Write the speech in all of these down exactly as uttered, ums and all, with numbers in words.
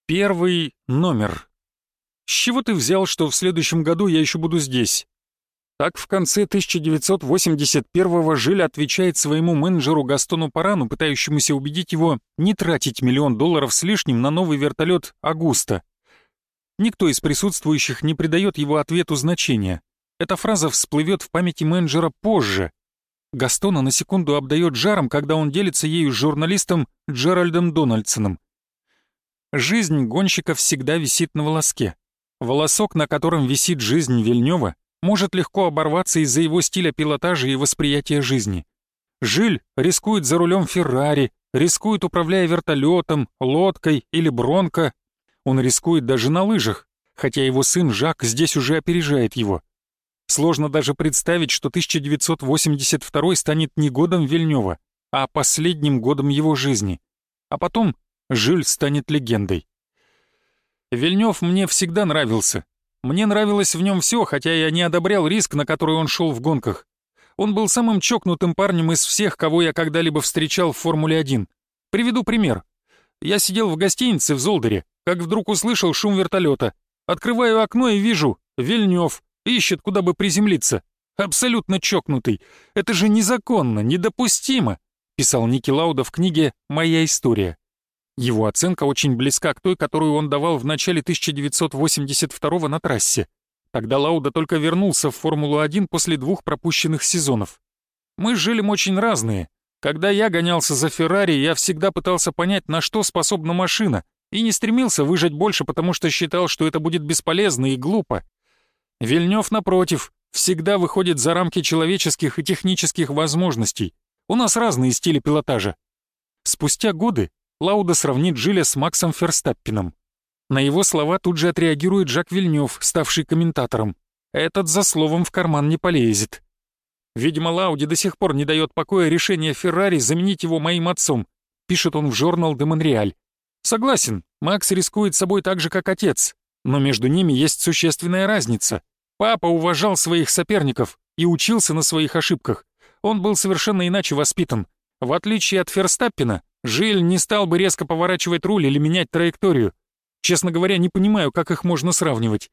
Первый номер. С чего ты взял, что в следующем году я еще буду здесь? Так в конце тысяча девятьсот восемьдесят первого Жиль отвечает своему менеджеру Гастону Парану, пытающемуся убедить его не тратить миллион долларов с лишним на новый вертолет «Агуста». Никто из присутствующих не придает его ответу значения. Эта фраза всплывет в памяти менеджера позже. Гастона на секунду обдает жаром, когда он делится ею с журналистом Джеральдом Дональдсоном. Жизнь гонщика всегда висит на волоске. Волосок, на котором висит жизнь Вильнёва, может легко оборваться из-за его стиля пилотажа и восприятия жизни. Жиль рискует за рулем Феррари, рискует, управляя вертолетом, лодкой или Бронко. Он рискует даже на лыжах, хотя его сын Жак здесь уже опережает его. Сложно даже представить, что тысяча девятьсот восемьдесят второй станет не годом Вильнёва, а последним годом его жизни. А потом Жиль станет легендой. Вильнёв мне всегда нравился. Мне нравилось в нем все, хотя я не одобрял риск, на который он шел в гонках. Он был самым чокнутым парнем из всех, кого я когда-либо встречал в Формуле один. Приведу пример. Я сидел в гостинице в Золдере, как вдруг услышал шум вертолета. Открываю окно и вижу — Вильнёв. Ищет, куда бы приземлиться. Абсолютно чокнутый. Это же незаконно, недопустимо, писал Ники Лауда в книге «Моя история». Его оценка очень близка к той, которую он давал в начале тысяча девятьсот восемьдесят второго на трассе. Тогда Лауда только вернулся в Формулу один после двух пропущенных сезонов. Мы с Жилем очень разные. Когда я гонялся за Феррари, я всегда пытался понять, на что способна машина, и не стремился выжать больше, потому что считал, что это будет бесполезно и глупо. Вильнёв, напротив, всегда выходит за рамки человеческих и технических возможностей. У нас разные стили пилотажа. Спустя годы Лауда сравнит Жиля с Максом Ферстаппеном. На его слова тут же отреагирует Жак Вильнёв, ставший комментатором. Этот за словом в карман не полезет. Видимо, Лауде до сих пор не дает покоя решение Феррари заменить его моим отцом, пишет он в журнал де Монреаль. Согласен, Макс рискует собой так же, как отец, но между ними есть существенная разница. Папа уважал своих соперников и учился на своих ошибках. Он был совершенно иначе воспитан. В отличие от Ферстаппена, Жиль не стал бы резко поворачивать руль или менять траекторию. Честно говоря, не понимаю, как их можно сравнивать.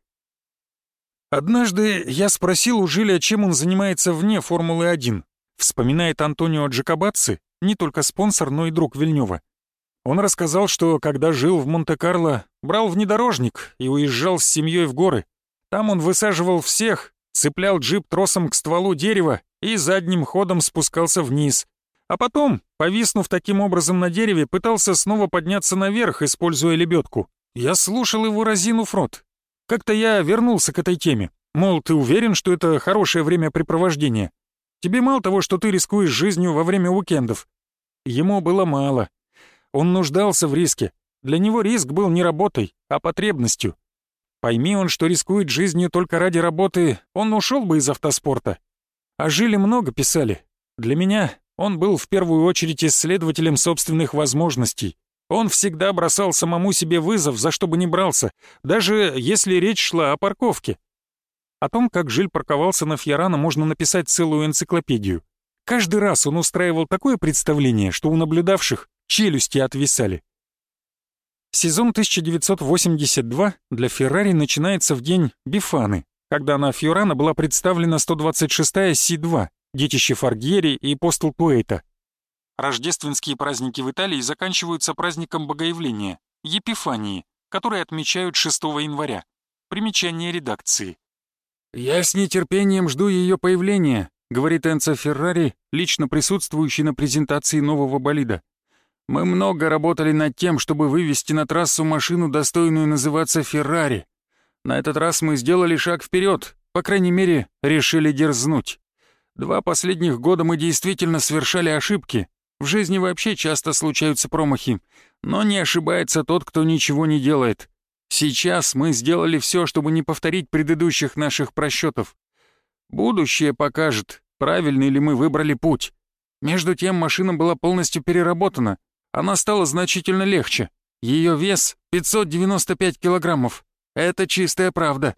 Однажды я спросил у Жиля, чем он занимается вне Формулы один. Вспоминает Антонио Джакобацци, не только спонсор, но и друг Вильнёва. Он рассказал, что когда жил в Монте-Карло, брал внедорожник и уезжал с семьей в горы. Там он высаживал всех, цеплял джип тросом к стволу дерева и задним ходом спускался вниз. А потом, повиснув таким образом на дереве, пытался снова подняться наверх, используя лебедку. Я слушал его, разинув рот. Как-то я вернулся к этой теме. Мол, ты уверен, что это хорошее времяпрепровождение? Тебе мало того, что ты рискуешь жизнью во время уикендов. Ему было мало. Он нуждался в риске. Для него риск был не работой, а потребностью. Пойми он, что рискует жизнью только ради работы, он ушел бы из автоспорта. О Жиле много писали. Для меня он был в первую очередь исследователем собственных возможностей. Он всегда бросал самому себе вызов, за что бы ни брался, даже если речь шла о парковке. О том, как Жиль парковался на Фьорано, можно написать целую энциклопедию. Каждый раз он устраивал такое представление, что у наблюдавших челюсти отвисали. Сезон тысяча девятьсот восемьдесят два для Феррари начинается в день Бифаны, когда на Фьорано была представлена сто двадцать шестая Си два, детище Форгьери и Постл Куэйта. Рождественские праздники в Италии заканчиваются праздником Богоявления, Епифании, который отмечают шестого января. Примечание редакции. «Я с нетерпением жду ее появления», — говорит Энцо Феррари, лично присутствующий на презентации нового болида. «Мы много работали над тем, чтобы вывести на трассу машину, достойную называться Феррари. На этот раз мы сделали шаг вперед, по крайней мере, решили дерзнуть. Два последних года мы действительно совершали ошибки. В жизни вообще часто случаются промахи, но не ошибается тот, кто ничего не делает. Сейчас мы сделали все, чтобы не повторить предыдущих наших просчетов. Будущее покажет, правильный ли мы выбрали путь. Между тем машина была полностью переработана. Она стала значительно легче. Ее вес пятьсот девяносто пять килограммов. Это чистая правда.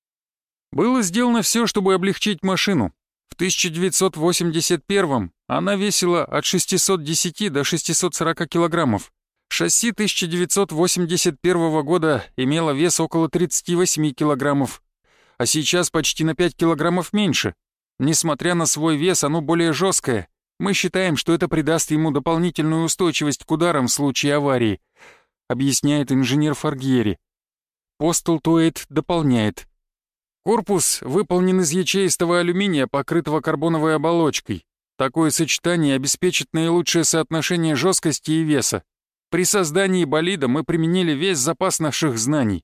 Было сделано все, чтобы облегчить машину. В тысяча девятьсот восемьдесят первом она весила от шестисот десяти до шестисот сорока килограммов. Шасси тысяча девятьсот восемьдесят первого года имело вес около тридцати восьми килограммов, а сейчас почти на пять килограммов меньше. Несмотря на свой вес, оно более жесткое. Мы считаем, что это придаст ему дополнительную устойчивость к ударам в случае аварии, объясняет инженер Фаргьери. Постлтуэйт дополняет. Корпус выполнен из ячеистого алюминия, покрытого карбоновой оболочкой. Такое сочетание обеспечит наилучшее соотношение жесткости и веса. При создании болида мы применили весь запас наших знаний.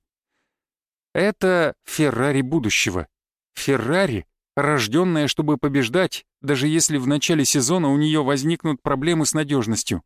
Это Феррари будущего. Феррари, рожденная, чтобы побеждать, даже если в начале сезона у нее возникнут проблемы с надежностью.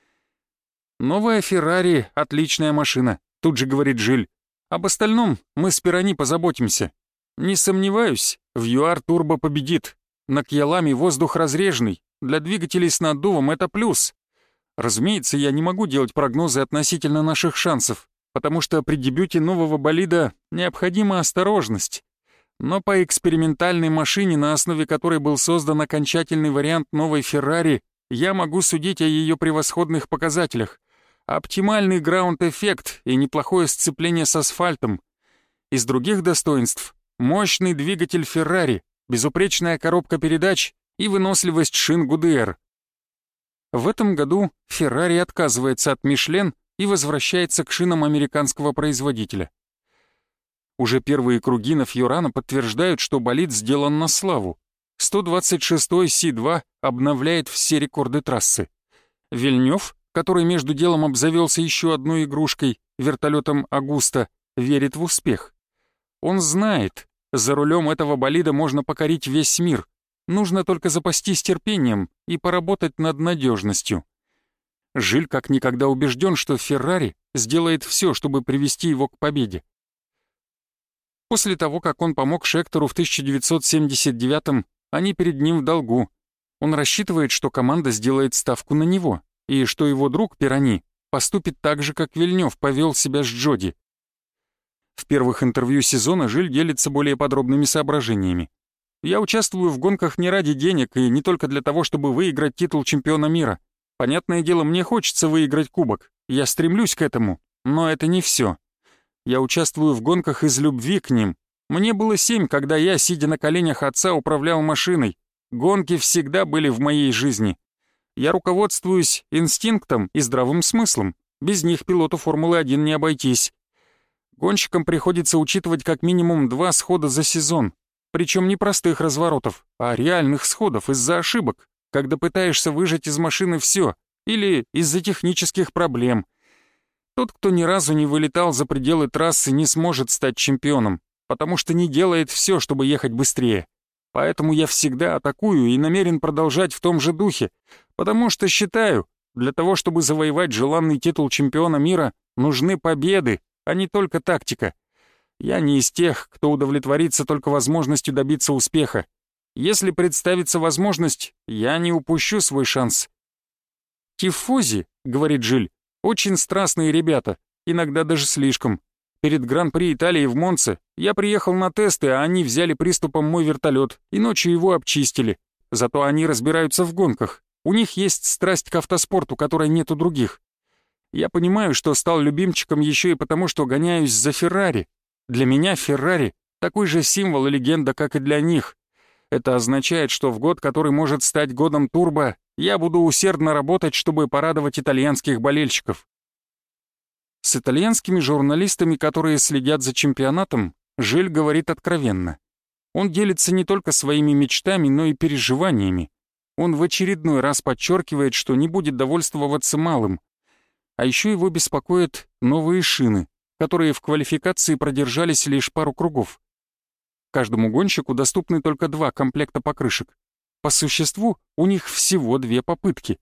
«Новая Феррари — отличная машина», — тут же говорит Жиль. «Об остальном мы с Пирани позаботимся. Не сомневаюсь, в ю ар Turbo победит. На Кьяламе воздух разреженный, для двигателей с наддувом это плюс. Разумеется, я не могу делать прогнозы относительно наших шансов, потому что при дебюте нового болида необходима осторожность. Но по экспериментальной машине, на основе которой был создан окончательный вариант новой Феррари, я могу судить о ее превосходных показателях. Оптимальный граунд-эффект и неплохое сцепление с асфальтом. Из других достоинств — мощный двигатель Феррари, безупречная коробка передач и выносливость шин Гудеар. В этом году Феррари отказывается от Мишлен и возвращается к шинам американского производителя. Уже первые круги на Фьюрано подтверждают, что болид сделан на славу. сто двадцать шестой Си два обновляет все рекорды трассы. Вильнёв, который между делом обзавелся еще одной игрушкой, вертолетом Агуста, верит в успех. Он знает, за рулем этого болида можно покорить весь мир. Нужно только запастись терпением и поработать над надежностью. Жиль как никогда убежден, что Феррари сделает все, чтобы привести его к победе. После того, как он помог Шектеру в тысяча девятьсот семьдесят девятом, они перед ним в долгу. Он рассчитывает, что команда сделает ставку на него, и что его друг Пирани поступит так же, как Вильнёв повел себя с Джоди. В первых интервью сезона Жиль делится более подробными соображениями. «Я участвую в гонках не ради денег и не только для того, чтобы выиграть титул чемпиона мира. Понятное дело, мне хочется выиграть кубок, я стремлюсь к этому, но это не все. Я участвую в гонках из любви к ним. Мне было семь, когда я, сидя на коленях отца, управлял машиной. Гонки всегда были в моей жизни. Я руководствуюсь инстинктом и здравым смыслом. Без них пилоту Формулы один не обойтись. Гонщикам приходится учитывать как минимум два схода за сезон. Причем не простых разворотов, а реальных сходов из-за ошибок, когда пытаешься выжать из машины все, или из-за технических проблем. Тот, кто ни разу не вылетал за пределы трассы, не сможет стать чемпионом, потому что не делает все, чтобы ехать быстрее. Поэтому я всегда атакую и намерен продолжать в том же духе, потому что считаю, для того, чтобы завоевать желанный титул чемпиона мира, нужны победы, а не только тактика. Я не из тех, кто удовлетворится только возможностью добиться успеха. Если представится возможность, я не упущу свой шанс. «Тифози», — говорит Жиль, — «очень страстные ребята, иногда даже слишком. Перед Гран-при Италии в Монце я приехал на тесты, а они взяли приступом мой вертолет и ночью его обчистили. Зато они разбираются в гонках. У них есть страсть к автоспорту, которой нет у других. Я понимаю, что стал любимчиком еще и потому, что гоняюсь за Феррари. Для меня Феррари — такой же символ и легенда, как и для них. Это означает, что в год, который может стать годом турбо, я буду усердно работать, чтобы порадовать итальянских болельщиков». С итальянскими журналистами, которые следят за чемпионатом, Жиль говорит откровенно. Он делится не только своими мечтами, но и переживаниями. Он в очередной раз подчеркивает, что не будет довольствоваться малым. А еще его беспокоят новые шины, которые в квалификации продержались лишь пару кругов. Каждому гонщику доступны только два комплекта покрышек. По существу у них всего две попытки.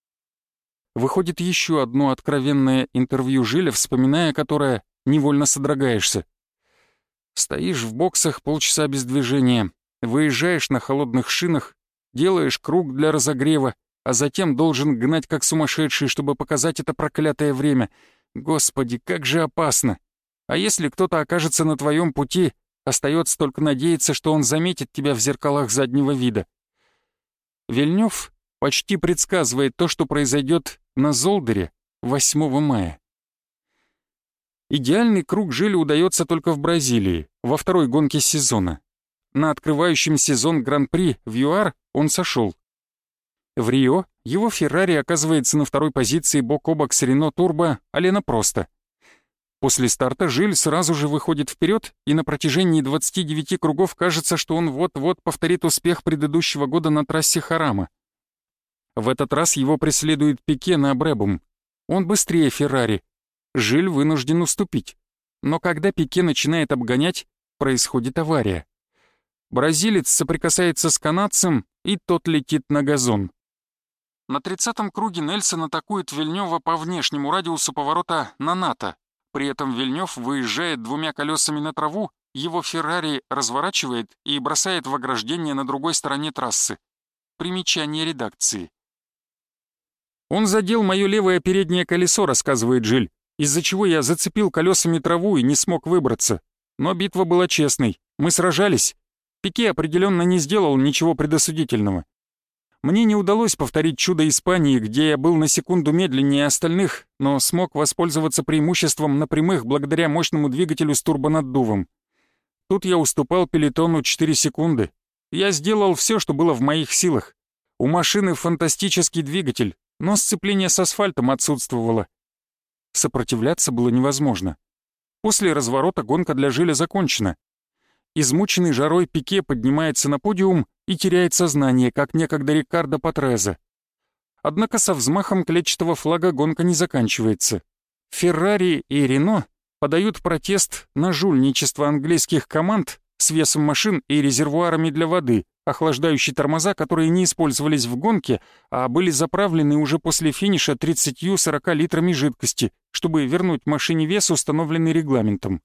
Выходит еще одно откровенное интервью Жиля, вспоминая которое, невольно содрогаешься. Стоишь в боксах полчаса без движения, выезжаешь на холодных шинах, делаешь круг для разогрева, а затем должен гнать как сумасшедший, чтобы показать это проклятое время. Господи, как же опасно! А если кто-то окажется на твоем пути, остается только надеяться, что он заметит тебя в зеркалах заднего вида. Вильнёв почти предсказывает то, что произойдет на Золдере восьмого мая. Идеальный круг Жилю удается только в Бразилии, во второй гонке сезона. На открывающем сезон Гран-при в ЮАР он сошел. В Рио его Феррари оказывается на второй позиции бок о бок с Рено Турбо, Алена Просто. После старта Жиль сразу же выходит вперед, и на протяжении двадцати девяти кругов кажется, что он вот-вот повторит успех предыдущего года на трассе Харама. В этот раз его преследует Пике на Бребум. Он быстрее Феррари. Жиль вынужден уступить. Но когда Пике начинает обгонять, происходит авария. Бразилец соприкасается с канадцем, и тот летит на газон. На тридцатом круге Нельсон атакует Вильнёва по внешнему радиусу поворота на НАТО. При этом Вильнёв выезжает двумя колесами на траву, его Феррари разворачивает и бросает в ограждение на другой стороне трассы. Примечание редакции. «Он задел мое левое переднее колесо», — рассказывает Жиль, «из-за чего я зацепил колесами траву и не смог выбраться. Но битва была честной, мы сражались. Пике определенно не сделал ничего предосудительного. Мне не удалось повторить чудо Испании, где я был на секунду медленнее остальных, но смог воспользоваться преимуществом на прямых благодаря мощному двигателю с турбонаддувом. Тут я уступал пелотону четыре секунды. Я сделал все, что было в моих силах. У машины фантастический двигатель, но сцепление с асфальтом отсутствовало. Сопротивляться было невозможно. После разворота гонка для Жиля закончена. Измученный жарой Пике поднимается на подиум и теряет сознание, как некогда Риккардо Патреза. Однако со взмахом клетчатого флага гонка не заканчивается. Феррари и Рено подают протест на жульничество английских команд с весом машин и резервуарами для воды, охлаждающие тормоза, которые не использовались в гонке, а были заправлены уже после финиша тридцатью-сорока литрами жидкости, чтобы вернуть машине вес, установленный регламентом.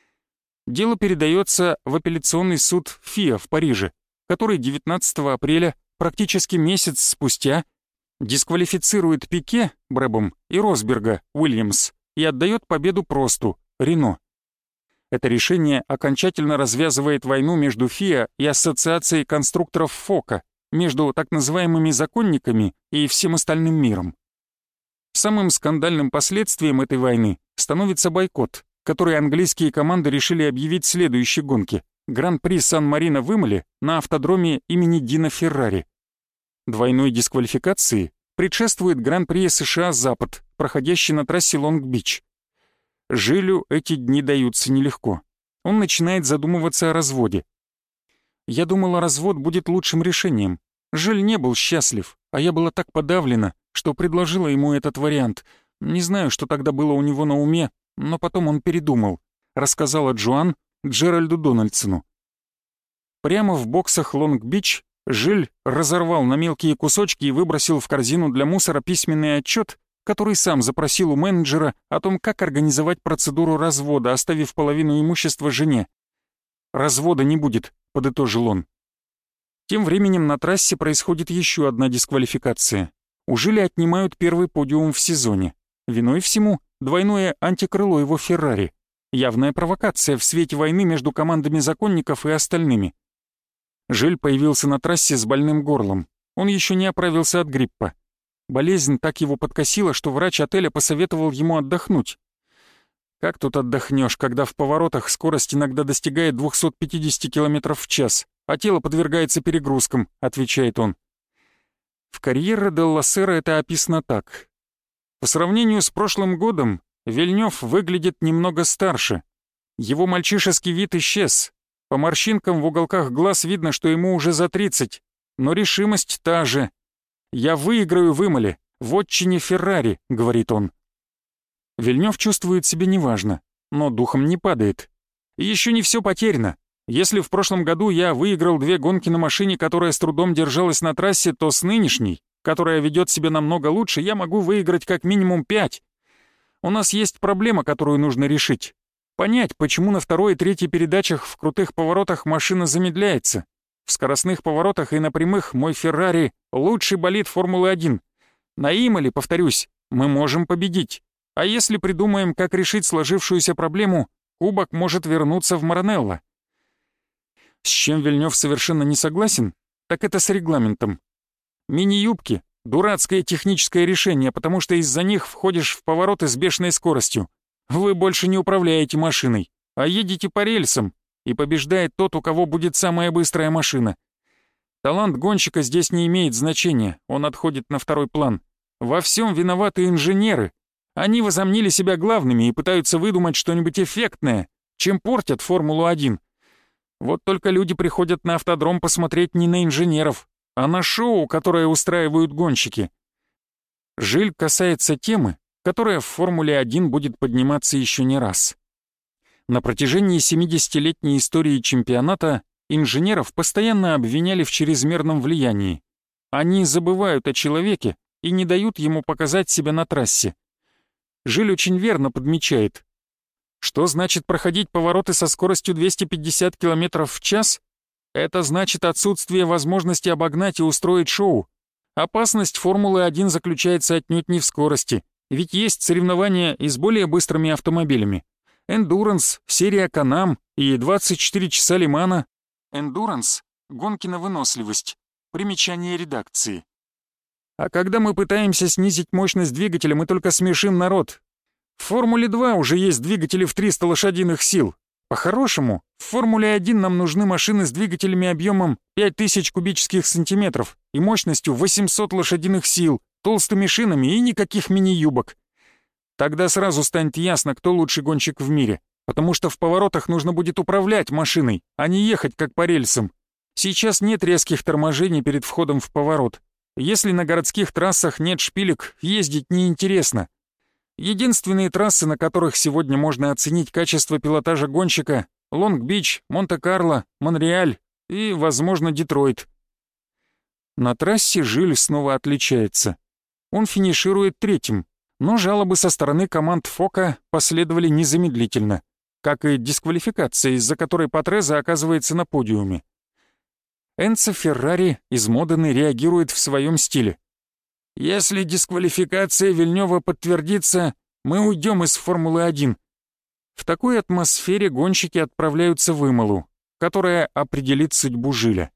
Дело передается в апелляционный суд ФИА в Париже, который девятнадцатого апреля, практически месяц спустя, дисквалифицирует Пике, Бребом, и Росберга, Уильямс, и отдает победу Просту, Рено. Это решение окончательно развязывает войну между ФИА и Ассоциацией конструкторов ФОКа, между так называемыми законниками и всем остальным миром. Самым скандальным последствием этой войны становится бойкот, который английские команды решили объявить в следующей гонке — Гран-при Сан-Марино в Имоле на автодроме имени Дина Феррари. Двойной дисквалификации предшествует Гран-при США «Запад», проходящий на трассе Лонг-Бич. Жилю эти дни даются нелегко. Он начинает задумываться о разводе. Я думала, развод будет лучшим решением. Жиль не был счастлив, а я была так подавлена, что предложила ему этот вариант. Не знаю, что тогда было у него на уме, но потом он передумал, рассказала Джоан Джеральду Дональдсону. Прямо в боксах Лонг-Бич Жиль разорвал на мелкие кусочки и выбросил в корзину для мусора письменный отчет, который сам запросил у менеджера о том, как организовать процедуру развода, оставив половину имущества жене. «Развода не будет», — подытожил он. Тем временем на трассе происходит еще одна дисквалификация. У Жиля отнимают первый подиум в сезоне. Виной всему двойное антикрыло его Феррари. Явная провокация в свете войны между командами законников и остальными. Жиль появился на трассе с больным горлом. Он еще не оправился от гриппа. Болезнь так его подкосила, что врач отеля посоветовал ему отдохнуть. Как тут отдохнешь, когда в поворотах скорость иногда достигает двухсот пятидесяти километров в час, а тело подвергается перегрузкам, отвечает он. В «Карьере делла Сера» это описано так. По сравнению с прошлым годом, Вильнёв выглядит немного старше. Его мальчишеский вид исчез. По морщинкам в уголках глаз видно, что ему уже за тридцать, но решимость та же. «Я выиграю в Имоле, в отчине Феррари», — говорит он. Вильнёв чувствует себя неважно, но духом не падает. И еще не все потеряно. Если в прошлом году я выиграл две гонки на машине, которая с трудом держалась на трассе, то с нынешней, которая ведет себя намного лучше, я могу выиграть как минимум пять. У нас есть проблема, которую нужно решить. Понять, почему на второй и третьей передачах в крутых поворотах машина замедляется. В скоростных поворотах и на прямых мой Феррари — лучший болид Формулы один. На Имоле, повторюсь, мы можем победить. А если придумаем, как решить сложившуюся проблему, кубок может вернуться в Маранелло. С чем Вильнёв совершенно не согласен, так это с регламентом. Мини-юбки Дурацкое техническое решение, потому что из-за них входишь в повороты с бешеной скоростью. Вы больше не управляете машиной, а едете по рельсам, и побеждает тот, у кого будет самая быстрая машина. Талант гонщика здесь не имеет значения, он отходит на второй план. Во всем виноваты инженеры. Они возомнили себя главными и пытаются выдумать что-нибудь эффектное, чем портят Формулу один. Вот только люди приходят на автодром посмотреть не на инженеров, а на шоу, которое устраивают гонщики. Жиль касается темы, которая в Формуле один будет подниматься еще не раз. На протяжении семидесятилетней истории чемпионата инженеров постоянно обвиняли в чрезмерном влиянии. Они забывают о человеке и не дают ему показать себя на трассе. Жиль очень верно подмечает. Что значит проходить повороты со скоростью двести пятьдесят километров в час? Это значит отсутствие возможности обогнать и устроить шоу. Опасность Формулы один заключается отнюдь не в скорости, ведь есть соревнования и с более быстрыми автомобилями. Эндуранс, серия Канам и двадцать четыре часа Лимана. Эндуранс — гонки на выносливость. Примечание редакции. А когда мы пытаемся снизить мощность двигателя, мы только смешим народ. В Формуле два уже есть двигатели в триста лошадиных сил. По-хорошему, в Формуле один нам нужны машины с двигателями объемом пять тысяч кубических сантиметров и мощностью восемьсот лошадиных сил, толстыми шинами и никаких мини-юбок. Тогда сразу станет ясно, кто лучший гонщик в мире, потому что в поворотах нужно будет управлять машиной, а не ехать как по рельсам. Сейчас нет резких торможений перед входом в поворот. Если на городских трассах нет шпилек, ездить неинтересно. Единственные трассы, на которых сегодня можно оценить качество пилотажа гонщика — Лонг-Бич, Монте-Карло, Монреаль и, возможно, Детройт. На трассе Жиль снова отличается. Он финиширует третьим, но жалобы со стороны команд Фока последовали незамедлительно, как и дисквалификация, из-за которой Патреза оказывается на подиуме. Энцо Феррари из Модены реагирует в своем стиле. «Если дисквалификация Вильнёва подтвердится, мы уйдем из Формулы один». В такой атмосфере гонщики отправляются в Имолу, которая определит судьбу Жиля.